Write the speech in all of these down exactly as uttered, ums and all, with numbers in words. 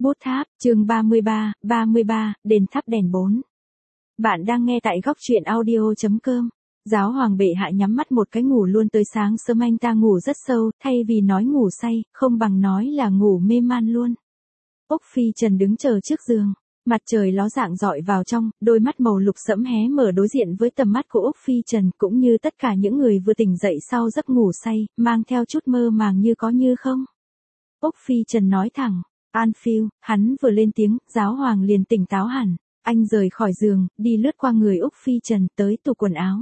Bút tháp, chương ba mươi ba, ba mươi ba, đền thắp đèn bốn. Bạn đang nghe tại góc truyện audio chấm com. Giáo hoàng bệ hạ nhắm mắt một cái ngủ luôn tới sáng sớm, anh ta ngủ rất sâu, thay vì nói ngủ say, không bằng nói là ngủ mê man luôn. Úc Phi Trần đứng chờ trước giường, mặt trời ló dạng rọi vào trong, đôi mắt màu lục sẫm hé mở đối diện với tầm mắt của Úc Phi Trần, cũng như tất cả những người vừa tỉnh dậy sau giấc ngủ say, mang theo chút mơ màng như có như không. Úc Phi Trần nói thẳng. Anfield, hắn vừa lên tiếng, giáo hoàng liền tỉnh táo hẳn, anh rời khỏi giường, đi lướt qua người Úc Phi Trần tới tủ quần áo.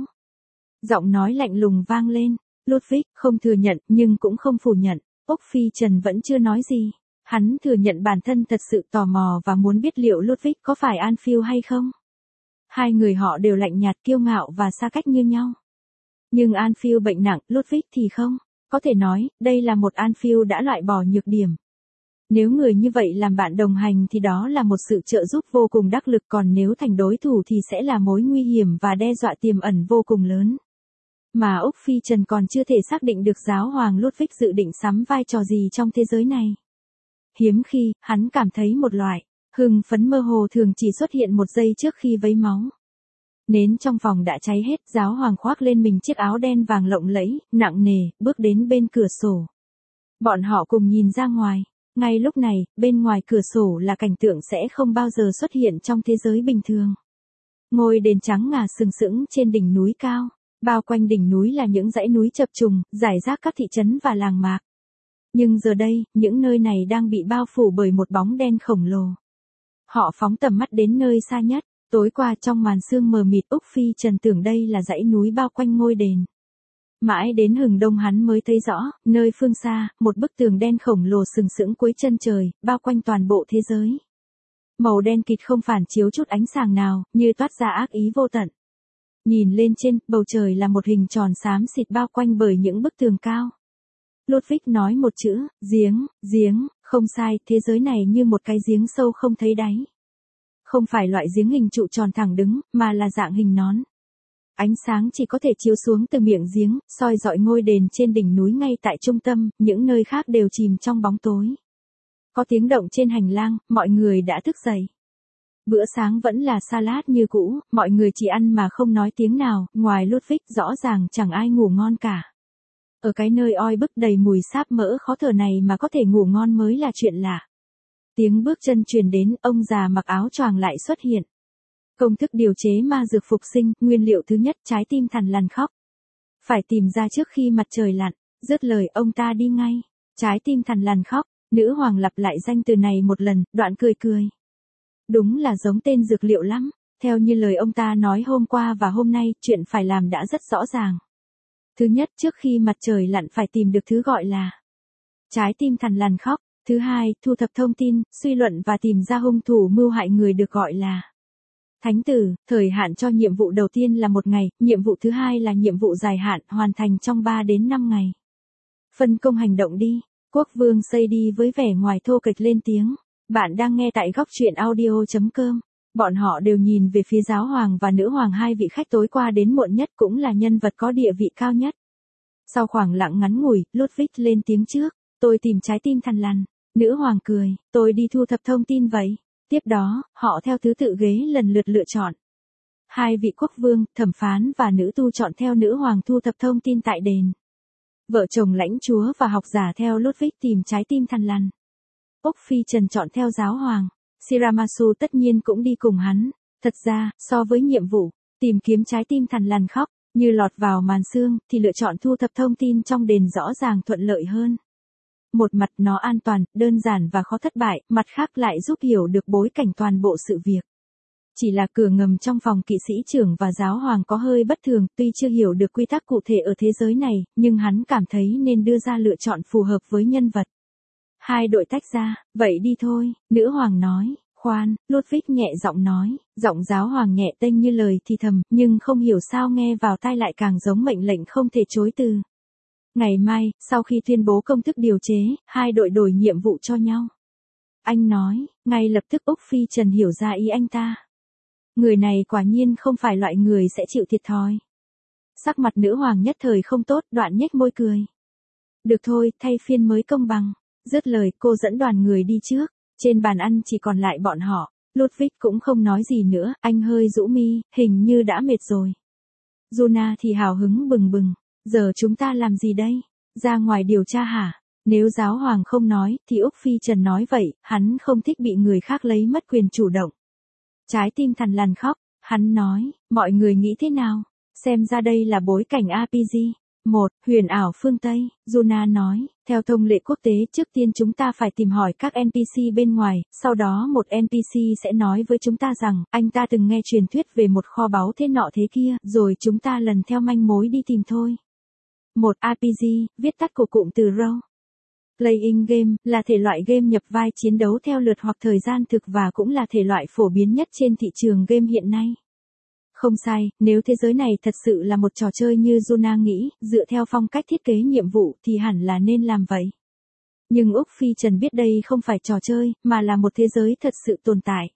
Giọng nói lạnh lùng vang lên, Ludwig không thừa nhận nhưng cũng không phủ nhận, Úc Phi Trần vẫn chưa nói gì. Hắn thừa nhận bản thân thật sự tò mò và muốn biết liệu Ludwig có phải Anfield hay không. Hai người họ đều lạnh nhạt, kiêu ngạo và xa cách như nhau. Nhưng Anfield bệnh nặng, Ludwig thì không, có thể nói, đây là một Anfield đã loại bỏ nhược điểm. Nếu người như vậy làm bạn đồng hành thì đó là một sự trợ giúp vô cùng đắc lực, còn nếu thành đối thủ thì sẽ là mối nguy hiểm và đe dọa tiềm ẩn vô cùng lớn. Mà Úc Phi Trần còn chưa thể xác định được giáo hoàng Ludwig dự định sắm vai trò gì trong thế giới này. Hiếm khi, hắn cảm thấy một loại hưng phấn mơ hồ thường chỉ xuất hiện một giây trước khi vấy máu. Nến trong phòng đã cháy hết, giáo hoàng khoác lên mình chiếc áo đen vàng lộng lẫy, nặng nề, bước đến bên cửa sổ. Bọn họ cùng nhìn ra ngoài. Ngay lúc này, bên ngoài cửa sổ là cảnh tượng sẽ không bao giờ xuất hiện trong thế giới bình thường. Ngôi đền trắng ngà sừng sững trên đỉnh núi cao, bao quanh đỉnh núi là những dãy núi chập trùng, rải rác các thị trấn và làng mạc. Nhưng giờ đây, những nơi này đang bị bao phủ bởi một bóng đen khổng lồ. Họ phóng tầm mắt đến nơi xa nhất, tối qua trong màn sương mờ mịt, Úc Phi Trần tưởng đây là dãy núi bao quanh ngôi đền. Mãi đến hừng đông hắn mới thấy rõ, nơi phương xa, một bức tường đen khổng lồ sừng sững cuối chân trời, bao quanh toàn bộ thế giới. Màu đen kịt không phản chiếu chút ánh sáng nào, như toát ra ác ý vô tận. Nhìn lên trên, bầu trời là một hình tròn xám xịt bao quanh bởi những bức tường cao. Ludwig nói một chữ, giếng, giếng, không sai, thế giới này như một cái giếng sâu không thấy đáy. Không phải loại giếng hình trụ tròn thẳng đứng, mà là dạng hình nón. Ánh sáng chỉ có thể chiếu xuống từ miệng giếng, soi rọi ngôi đền trên đỉnh núi ngay tại trung tâm, những nơi khác đều chìm trong bóng tối. Có tiếng động trên hành lang, mọi người đã thức dậy. Bữa sáng vẫn là salad như cũ, mọi người chỉ ăn mà không nói tiếng nào, ngoài Ludwig rõ ràng chẳng ai ngủ ngon cả. Ở cái nơi oi bức đầy mùi sáp mỡ khó thở này mà có thể ngủ ngon mới là chuyện lạ. Tiếng bước chân truyền đến, ông già mặc áo choàng lại xuất hiện. Công thức điều chế ma dược phục sinh, nguyên liệu thứ nhất, trái tim thằn lằn khóc. Phải tìm ra trước khi mặt trời lặn, dứt lời ông ta đi ngay. Trái tim thằn lằn khóc, nữ hoàng lặp lại danh từ này một lần, đoạn cười cười. Đúng là giống tên dược liệu lắm, theo như lời ông ta nói hôm qua và hôm nay, chuyện phải làm đã rất rõ ràng. Thứ nhất, trước khi mặt trời lặn phải tìm được thứ gọi là trái tim thằn lằn khóc. Thứ hai, thu thập thông tin, suy luận và tìm ra hung thủ mưu hại người được gọi là thánh tử. Thời hạn cho nhiệm vụ đầu tiên là một ngày, nhiệm vụ thứ hai là nhiệm vụ dài hạn, hoàn thành trong ba đến năm ngày. Phân công hành động đi. Quốc vương xây đi với vẻ ngoài thô kệch lên tiếng. Bạn đang nghe tại góc truyện audio chấm com. Bọn họ đều nhìn về phía giáo hoàng và nữ hoàng, hai vị khách tối qua đến muộn nhất cũng là nhân vật có địa vị cao nhất. Sau khoảng lặng ngắn ngủi, Ludwig lên tiếng trước. Tôi tìm trái tim thằn lằn. Nữ hoàng cười, tôi đi thu thập thông tin vậy. Tiếp đó, họ theo thứ tự ghế lần lượt lựa chọn. Hai vị quốc vương, thẩm phán và nữ tu chọn theo nữ hoàng thu thập thông tin tại đền. Vợ chồng lãnh chúa và học giả theo Ludwig tìm trái tim thằn lằn. Úc Phi Trần chọn theo giáo hoàng. Shiramasu tất nhiên cũng đi cùng hắn. Thật ra, so với nhiệm vụ tìm kiếm trái tim thằn lằn khóc, như lọt vào màn sương, thì lựa chọn thu thập thông tin trong đền rõ ràng thuận lợi hơn. Một mặt nó an toàn, đơn giản và khó thất bại, mặt khác lại giúp hiểu được bối cảnh toàn bộ sự việc. Chỉ là cửa ngầm trong phòng kỵ sĩ trưởng và giáo hoàng có hơi bất thường, tuy chưa hiểu được quy tắc cụ thể ở thế giới này, nhưng hắn cảm thấy nên đưa ra lựa chọn phù hợp với nhân vật. Hai đội tách ra, vậy đi thôi, nữ hoàng nói. Khoan, Ludwig nhẹ giọng nói, giọng giáo hoàng nhẹ tênh như lời thì thầm, nhưng không hiểu sao nghe vào tai lại càng giống mệnh lệnh không thể chối từ. Ngày mai, sau khi tuyên bố công thức điều chế, hai đội đổi nhiệm vụ cho nhau. Anh nói, ngay lập tức Úc Phi Trần hiểu ra ý anh ta. Người này quả nhiên không phải loại người sẽ chịu thiệt thòi. Sắc mặt nữ hoàng nhất thời không tốt, đoạn nhếch môi cười. Được thôi, thay phiên mới công bằng. Dứt lời, cô dẫn đoàn người đi trước. Trên bàn ăn chỉ còn lại bọn họ. Ludwig cũng không nói gì nữa, anh hơi rũ mi, hình như đã mệt rồi. Juna thì hào hứng bừng bừng. Giờ chúng ta làm gì đây? Ra ngoài điều tra hả? Nếu giáo hoàng không nói, thì Úc Phi Trần nói vậy, hắn không thích bị người khác lấy mất quyền chủ động. Trái tim thằn lằn khóc, hắn nói, mọi người nghĩ thế nào? Xem ra đây là bối cảnh rờ pê giê. Một, huyền ảo phương Tây, Juna nói, theo thông lệ quốc tế trước tiên chúng ta phải tìm hỏi các en pê xê bên ngoài, sau đó một en pê xê sẽ nói với chúng ta rằng, anh ta từng nghe truyền thuyết về một kho báu thế nọ thế kia, rồi chúng ta lần theo manh mối đi tìm thôi. Một rờ pê giê, viết tắt của cụm từ role playing game, là thể loại game nhập vai chiến đấu theo lượt hoặc thời gian thực và cũng là thể loại phổ biến nhất trên thị trường game hiện nay. Không sai, nếu thế giới này thật sự là một trò chơi như Juna nghĩ, dựa theo phong cách thiết kế nhiệm vụ thì hẳn là nên làm vậy. Nhưng Úc Phi Trần biết đây không phải trò chơi, mà là một thế giới thật sự tồn tại.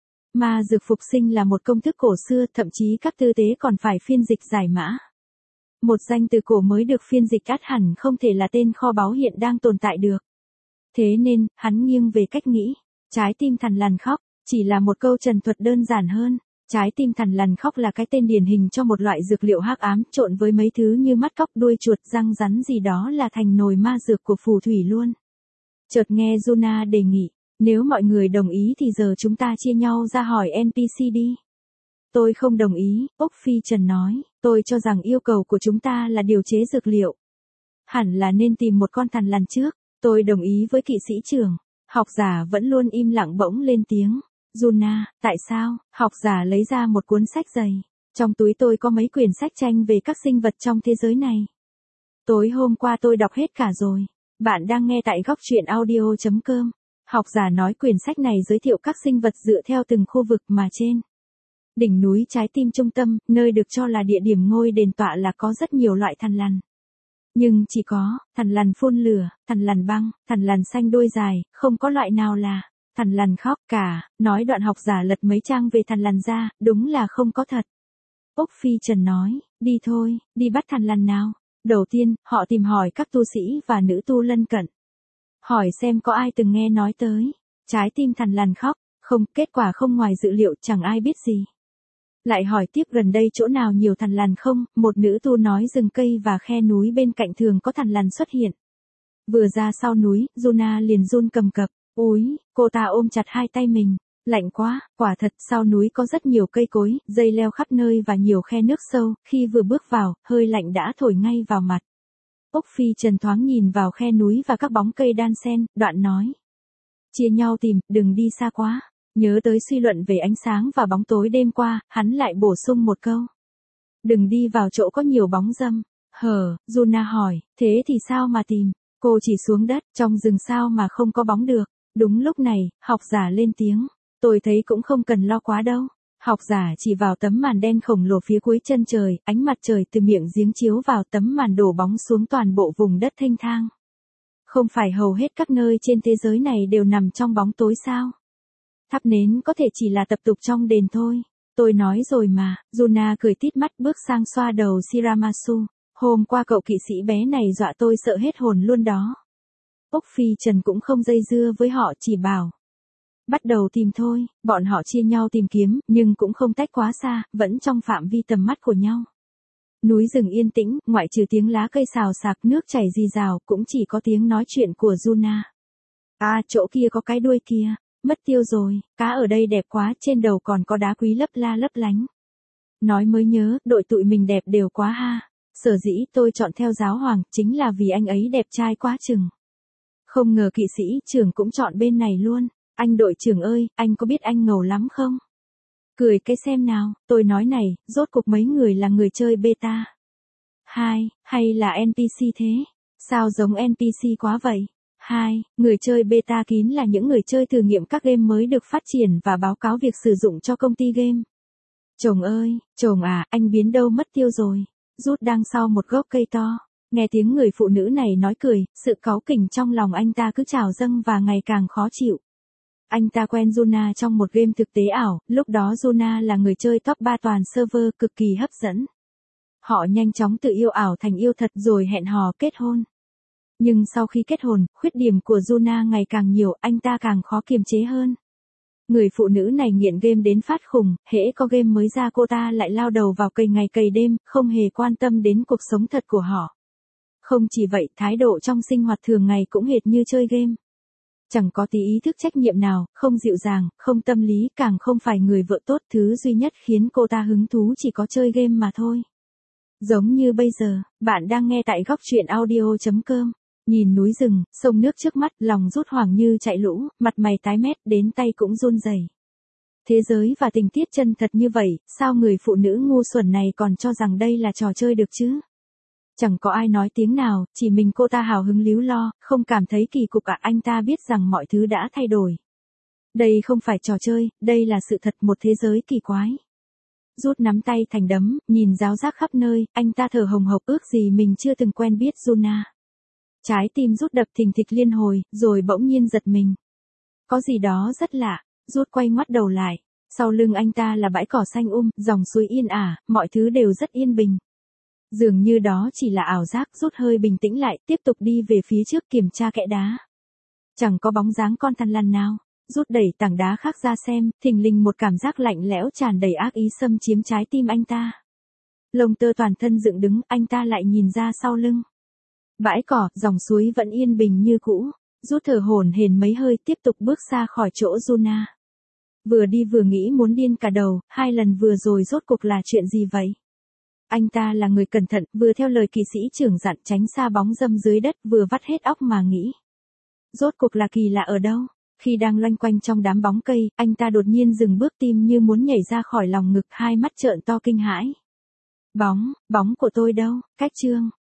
Ma dược phục sinh là một công thức cổ xưa, thậm chí các tư tế còn phải phiên dịch giải mã. Một danh từ cổ mới được phiên dịch ắt hẳn không thể là tên kho báu hiện đang tồn tại được. Thế nên, hắn nghiêng về cách nghĩ. Trái tim thằn lằn khóc, chỉ là một câu trần thuật đơn giản hơn. Trái tim thằn lằn khóc là cái tên điển hình cho một loại dược liệu hắc ám trộn với mấy thứ như mắt cóc, đuôi chuột, răng rắn gì đó là thành nồi ma dược của phù thủy luôn. Chợt nghe Juna đề nghị, nếu mọi người đồng ý thì giờ chúng ta chia nhau ra hỏi en pê xê đi. Tôi không đồng ý, Úc Phi Trần nói, tôi cho rằng yêu cầu của chúng ta là điều chế dược liệu. Hẳn là nên tìm một con thằn lằn trước, tôi đồng ý với kỵ sĩ trưởng. Học giả vẫn luôn im lặng bỗng lên tiếng. Juna, tại sao? Học giả lấy ra một cuốn sách dày. Trong túi tôi có mấy quyển sách tranh về các sinh vật trong thế giới này. Tối hôm qua tôi đọc hết cả rồi. Bạn đang nghe tại góc truyện audio chấm com. Học giả nói quyển sách này giới thiệu các sinh vật dựa theo từng khu vực mà trên đỉnh núi trái tim trung tâm, nơi được cho là địa điểm ngôi đền tọa là có rất nhiều loại thằn lằn. Nhưng chỉ có, thằn lằn phun lửa, thằn lằn băng, thằn lằn xanh đuôi dài, không có loại nào là thằn lằn khóc cả. Nói đoạn học giả lật mấy trang về thằn lằn ra, đúng là không có thật. Úc Phi Trần nói, đi thôi, đi bắt thằn lằn nào. Đầu tiên, họ tìm hỏi các tu sĩ và nữ tu lân cận. Hỏi xem có ai từng nghe nói tới. Trái tim thằn lằn khóc, không, kết quả không ngoài dự liệu, chẳng ai biết gì. Lại hỏi tiếp gần đây chỗ nào nhiều thằn lằn không, một nữ tu nói rừng cây và khe núi bên cạnh thường có thằn lằn xuất hiện. Vừa ra sau núi, Juna liền run cầm cập, úi, cô ta ôm chặt hai tay mình, lạnh quá, quả thật sau núi có rất nhiều cây cối, dây leo khắp nơi và nhiều khe nước sâu, khi vừa bước vào, hơi lạnh đã thổi ngay vào mặt. Úc Phi Trần thoáng nhìn vào khe núi và các bóng cây đan xen, đoạn nói. Chia nhau tìm, đừng đi xa quá. Nhớ tới suy luận về ánh sáng và bóng tối đêm qua, hắn lại bổ sung một câu. Đừng đi vào chỗ có nhiều bóng râm. Hờ, Juna hỏi, thế thì sao mà tìm? Cô chỉ xuống đất, trong rừng sao mà không có bóng được. Đúng lúc này, học giả lên tiếng. Tôi thấy cũng không cần lo quá đâu. Học giả chỉ vào tấm màn đen khổng lồ phía cuối chân trời, ánh mặt trời từ miệng giếng chiếu vào tấm màn đổ bóng xuống toàn bộ vùng đất thênh thang. Không phải hầu hết các nơi trên thế giới này đều nằm trong bóng tối sao? Thắp nến có thể chỉ là tập tục trong đền thôi. Tôi nói rồi mà. Juna cười tít mắt bước sang xoa đầu Shiramasu. Hôm qua cậu kỵ sĩ bé này dọa tôi sợ hết hồn luôn đó. Úc Phi Trần cũng không dây dưa với họ, chỉ bảo. Bắt đầu tìm thôi. Bọn họ chia nhau tìm kiếm, nhưng cũng không tách quá xa, vẫn trong phạm vi tầm mắt của nhau. Núi rừng yên tĩnh, ngoại trừ tiếng lá cây xào xạc, nước chảy rì rào, cũng chỉ có tiếng nói chuyện của Juna. À, chỗ kia có cái đuôi kia. Mất tiêu rồi, cá ở đây đẹp quá, trên đầu còn có đá quý lấp la lấp lánh. Nói mới nhớ, đội tụi mình đẹp đều quá ha. Sở dĩ tôi chọn theo giáo hoàng, chính là vì anh ấy đẹp trai quá chừng. Không ngờ kỵ sĩ trưởng cũng chọn bên này luôn. Anh đội trưởng ơi, anh có biết anh ngầu lắm không? Cười cái xem nào, tôi nói này, rốt cuộc mấy người là người chơi beta. Hai, hay là en pê xê thế? Sao giống en pê xê quá vậy? Hai, người chơi beta kín là những người chơi thử nghiệm các game mới được phát triển và báo cáo việc sử dụng cho công ty game. Chồng ơi, chồng à, anh biến đâu mất tiêu rồi. Rút đang sau một gốc cây to. Nghe tiếng người phụ nữ này nói cười, sự cáu kỉnh trong lòng anh ta cứ trào dâng và ngày càng khó chịu. Anh ta quen Juna trong một game thực tế ảo, lúc đó Juna là người chơi top ba toàn server, cực kỳ hấp dẫn. Họ nhanh chóng từ yêu ảo thành yêu thật rồi hẹn hò kết hôn. Nhưng sau khi kết hôn, khuyết điểm của Juna ngày càng nhiều, anh ta càng khó kiềm chế hơn. Người phụ nữ này nghiện game đến phát khùng, hễ có game mới ra cô ta lại lao đầu vào cày ngày cày đêm, không hề quan tâm đến cuộc sống thật của họ. Không chỉ vậy, thái độ trong sinh hoạt thường ngày cũng hệt như chơi game. Chẳng có tí ý thức trách nhiệm nào, không dịu dàng, không tâm lý, càng không phải người vợ tốt, thứ duy nhất khiến cô ta hứng thú chỉ có chơi game mà thôi. Giống như bây giờ, bạn đang nghe tại góc truyện audio chấm com. Nhìn núi rừng, sông nước trước mắt, lòng rút hoảng như chạy lũ, mặt mày tái mét, đến tay cũng run rẩy. Thế giới và tình tiết chân thật như vậy, sao người phụ nữ ngu xuẩn này còn cho rằng đây là trò chơi được chứ? Chẳng có ai nói tiếng nào, chỉ mình cô ta hào hứng líu lo, không cảm thấy kỳ cục à? Anh ta biết rằng mọi thứ đã thay đổi. Đây không phải trò chơi, đây là sự thật, một thế giới kỳ quái. Rút nắm tay thành đấm, nhìn ráo rác khắp nơi, anh ta thở hồng hộc, ước gì mình chưa từng quen biết Juna. Trái tim rút đập thình thịch liên hồi, rồi bỗng nhiên giật mình. Có gì đó rất lạ, rút quay ngoắt đầu lại. Sau lưng anh ta là bãi cỏ xanh um, dòng suối yên ả, mọi thứ đều rất yên bình. Dường như đó chỉ là ảo giác, rút hơi bình tĩnh lại, tiếp tục đi về phía trước kiểm tra kẽ đá. Chẳng có bóng dáng con thằn lằn nào. Rút đẩy tảng đá khác ra xem, thình lình một cảm giác lạnh lẽo tràn đầy ác ý xâm chiếm trái tim anh ta. Lông tơ toàn thân dựng đứng, anh ta lại nhìn ra sau lưng. Bãi cỏ, dòng suối vẫn yên bình như cũ. Rút thở hổn hển mấy hơi, tiếp tục bước xa khỏi chỗ Juna. Vừa đi vừa nghĩ muốn điên cả đầu, hai lần vừa rồi rốt cuộc là chuyện gì vậy? Anh ta là người cẩn thận, vừa theo lời kỵ sĩ trưởng dặn tránh xa bóng dâm dưới đất, vừa vắt hết óc mà nghĩ. Rốt cuộc là kỳ lạ ở đâu? Khi đang loanh quanh trong đám bóng cây, anh ta đột nhiên dừng bước, tim như muốn nhảy ra khỏi lòng ngực, hai mắt trợn to kinh hãi. Bóng, bóng của tôi đâu? Cách chương.